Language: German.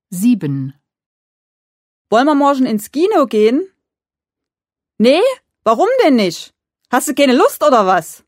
7. Wollen wir morgen ins Kino gehen? Nee? Warum denn nicht? Hast du keine Lust oder was?